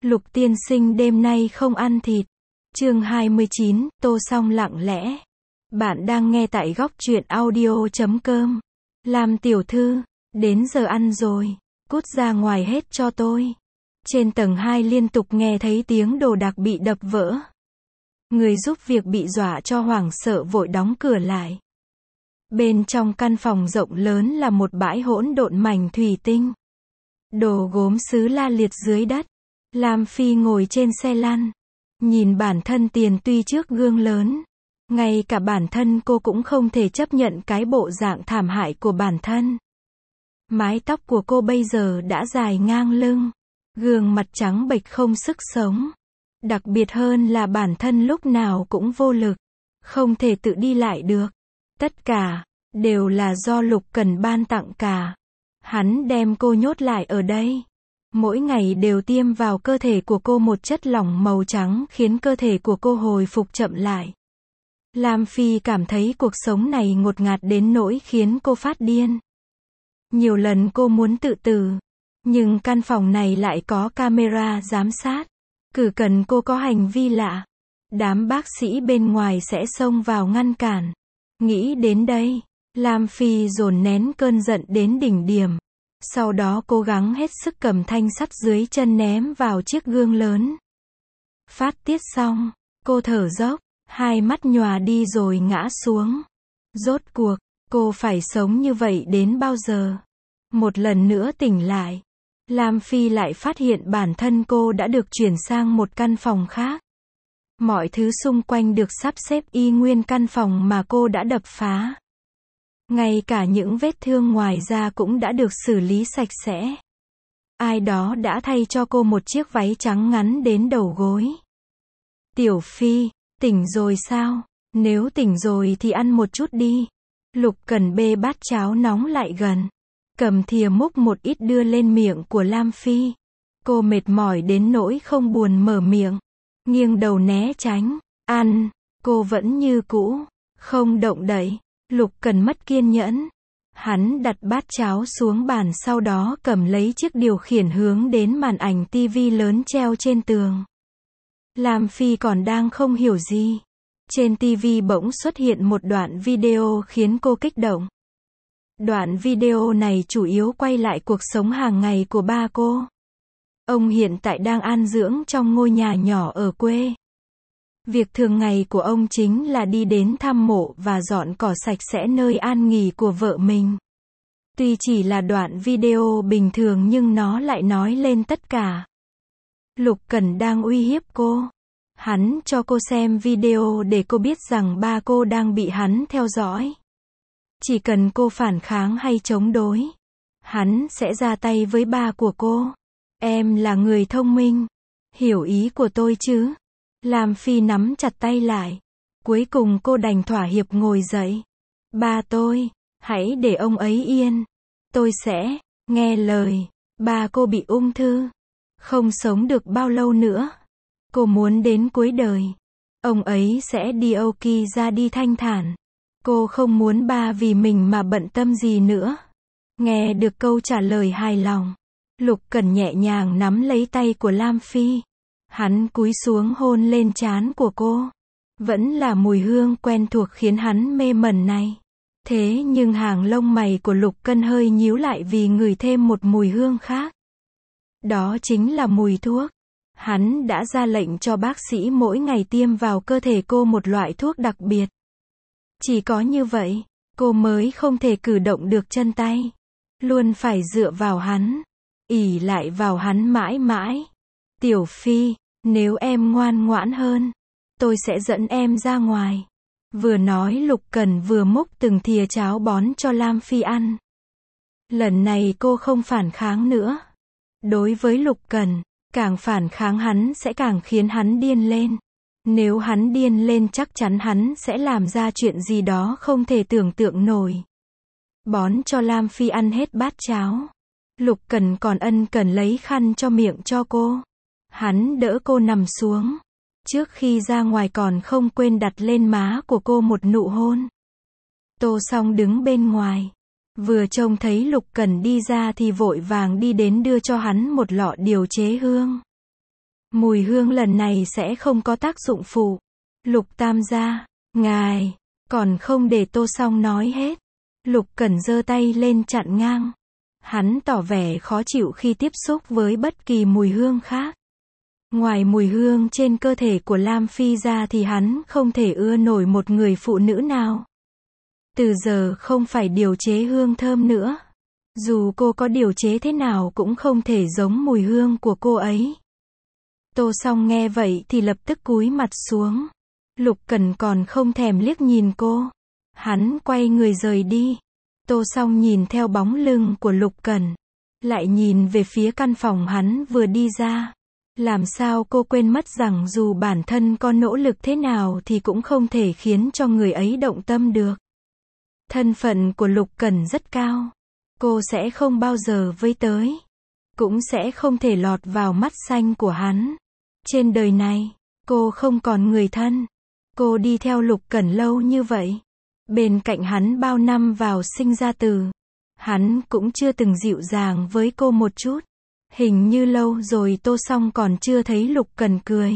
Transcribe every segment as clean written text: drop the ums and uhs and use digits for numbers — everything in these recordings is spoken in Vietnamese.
Lục tiên sinh đêm nay không ăn thịt. Chương 29, Tô Song lặng lẽ. Bạn đang nghe tại góc truyện audio.com. Lam tiểu thư, đến giờ ăn rồi, cút ra ngoài hết cho tôi. Trên tầng 2 liên tục nghe thấy tiếng đồ đạc bị đập vỡ. Người giúp việc bị dọa cho hoảng sợ vội đóng cửa lại. Bên trong căn phòng rộng lớn là một bãi hỗn độn mảnh thủy tinh. Đồ gốm sứ la liệt dưới đất. Lam Phi ngồi trên xe lăn, nhìn bản thân tiền tuy trước gương lớn. Ngay cả bản thân cô cũng không thể chấp nhận cái bộ dạng thảm hại của bản thân. Mái tóc của cô bây giờ đã dài ngang lưng, gương mặt trắng bệch không sức sống. Đặc biệt hơn là bản thân lúc nào cũng vô lực, không thể tự đi lại được. Tất cả đều là do Lục Cần ban tặng cả. Hắn đem cô nhốt lại ở đây. Mỗi ngày đều tiêm vào cơ thể của cô một chất lỏng màu trắng khiến cơ thể của cô hồi phục chậm lại. Lam Phi cảm thấy cuộc sống này ngột ngạt đến nỗi khiến cô phát điên. Nhiều lần cô muốn tự tử, nhưng căn phòng này lại có camera giám sát. Cứ cần cô có hành vi lạ, đám bác sĩ bên ngoài sẽ xông vào ngăn cản. Nghĩ đến đây, Lam Phi dồn nén cơn giận đến đỉnh điểm. Sau đó cố gắng hết sức cầm thanh sắt dưới chân ném vào chiếc gương lớn. Phát tiết xong, cô thở dốc, hai mắt nhòa đi rồi ngã xuống. Rốt cuộc, cô phải sống như vậy đến bao giờ? Một lần nữa tỉnh lại, Lam Phi lại phát hiện bản thân cô đã được chuyển sang một căn phòng khác. Mọi thứ xung quanh được sắp xếp y nguyên căn phòng mà cô đã đập phá. Ngay cả những vết thương ngoài da cũng đã được xử lý sạch sẽ. Ai đó đã thay cho cô một chiếc váy trắng ngắn đến đầu gối. Tiểu Phi, tỉnh rồi sao? Nếu tỉnh rồi thì ăn một chút đi. Lục Cần bê bát cháo nóng lại gần, cầm thìa múc một ít đưa lên miệng của Lam Phi. Cô mệt mỏi đến nỗi không buồn mở miệng, nghiêng đầu né tránh. Ăn, cô vẫn như cũ, không động đậy. Lục Cần mất kiên nhẫn. Hắn đặt bát cháo xuống bàn, sau đó cầm lấy chiếc điều khiển hướng đến màn ảnh tivi lớn treo trên tường. Lam Phi còn đang không hiểu gì. Trên tivi bỗng xuất hiện một đoạn video khiến cô kích động. Đoạn video này chủ yếu quay lại cuộc sống hàng ngày của ba cô. Ông hiện tại đang an dưỡng trong ngôi nhà nhỏ ở quê. Việc thường ngày của ông chính là đi đến thăm mộ và dọn cỏ sạch sẽ nơi an nghỉ của vợ mình. Tuy chỉ là đoạn video bình thường nhưng nó lại nói lên tất cả. Lục Cần đang uy hiếp cô. Hắn cho cô xem video để cô biết rằng ba cô đang bị hắn theo dõi. Chỉ cần cô phản kháng hay chống đối, hắn sẽ ra tay với ba của cô. Em là người thông minh, hiểu ý của tôi chứ? Lam Phi nắm chặt tay lại. Cuối cùng cô đành thỏa hiệp ngồi dậy. Ba tôi, hãy để ông ấy yên. Tôi sẽ nghe lời. Ba cô bị ung thư, không sống được bao lâu nữa. Cô muốn đến cuối đời, ông ấy sẽ đi ra đi thanh thản. Cô không muốn ba vì mình mà bận tâm gì nữa. Nghe được câu trả lời hài lòng, Lục Cần nhẹ nhàng nắm lấy tay của Lam Phi. Hắn cúi xuống hôn lên trán của cô. Vẫn là mùi hương quen thuộc khiến hắn mê mẩn này. Thế nhưng hàng lông mày của Lục Cần hơi nhíu lại vì ngửi thêm một mùi hương khác. Đó chính là mùi thuốc. Hắn đã ra lệnh cho bác sĩ mỗi ngày tiêm vào cơ thể cô một loại thuốc đặc biệt. Chỉ có như vậy, cô mới không thể cử động được chân tay. Luôn phải dựa vào hắn, ỷ lại vào hắn mãi mãi. Tiểu Phi, nếu em ngoan ngoãn hơn, tôi sẽ dẫn em ra ngoài. Vừa nói Lục Cần vừa múc từng thìa cháo bón cho Lam Phi ăn. Lần này cô không phản kháng nữa. Đối với Lục Cần, càng phản kháng hắn sẽ càng khiến hắn điên lên. Nếu hắn điên lên chắc chắn hắn sẽ làm ra chuyện gì đó không thể tưởng tượng nổi. Bón cho Lam Phi ăn hết bát cháo, Lục Cần còn ân cần lấy khăn cho miệng cho cô. Hắn đỡ cô nằm xuống. Trước khi ra ngoài còn không quên đặt lên má của cô một nụ hôn. Tô Song đứng bên ngoài. Vừa trông thấy Lục Cần đi ra thì vội vàng đi đến đưa cho hắn một lọ điều chế hương. Mùi hương lần này sẽ không có tác dụng phụ. Lục Tam gia, ngài, còn không để Tô Song nói hết. Lục Cẩn giơ tay lên chặn ngang. Hắn tỏ vẻ khó chịu khi tiếp xúc với bất kỳ mùi hương khác. Ngoài mùi hương trên cơ thể của Lam Phi ra thì hắn không thể ưa nổi một người phụ nữ nào. Từ giờ không phải điều chế hương thơm nữa. Dù cô có điều chế thế nào cũng không thể giống mùi hương của cô ấy. Tô Song nghe vậy thì lập tức cúi mặt xuống. Lục Cẩn còn không thèm liếc nhìn cô. Hắn quay người rời đi. Tô Song nhìn theo bóng lưng của Lục Cẩn. Lại nhìn về phía căn phòng hắn vừa đi ra. Làm sao cô quên mất rằng dù bản thân có nỗ lực thế nào thì cũng không thể khiến cho người ấy động tâm được. Thân phận của Lục Cẩn rất cao. Cô sẽ không bao giờ với tới. Cũng sẽ không thể lọt vào mắt xanh của hắn. Trên đời này, cô không còn người thân. Cô đi theo Lục Cẩn lâu như vậy. Bên cạnh hắn bao năm vào sinh ra tử. Hắn cũng chưa từng dịu dàng với cô một chút. Hình như lâu rồi Tô Song còn chưa thấy Lục Cẩn cười.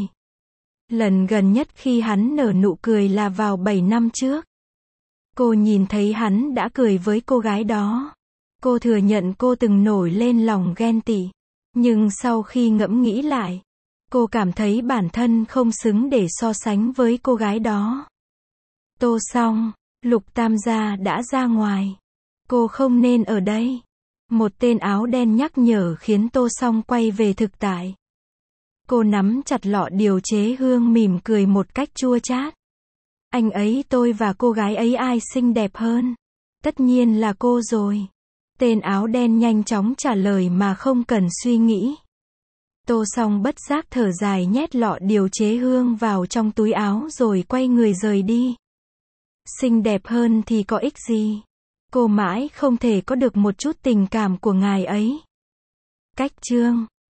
Lần gần nhất khi hắn nở nụ cười là vào 7 năm trước. Cô nhìn thấy hắn đã cười với cô gái đó. Cô thừa nhận cô từng nổi lên lòng ghen tị. Nhưng sau khi ngẫm nghĩ lại, cô cảm thấy bản thân không xứng để so sánh với cô gái đó. Tô Song, Lục Tam gia đã ra ngoài. Cô không nên ở đây. Một tên áo đen nhắc nhở khiến Tô Song quay về thực tại. Cô nắm chặt lọ điều chế hương mỉm cười một cách chua chát. Anh ấy tôi và cô gái ấy ai xinh đẹp hơn? Tất nhiên là cô rồi. Tên áo đen nhanh chóng trả lời mà không cần suy nghĩ. Tô Song bất giác thở dài nhét lọ điều chế hương vào trong túi áo rồi quay người rời đi. Xinh đẹp hơn thì có ích gì? Cô mãi không thể có được một chút tình cảm của ngài ấy. Cách chương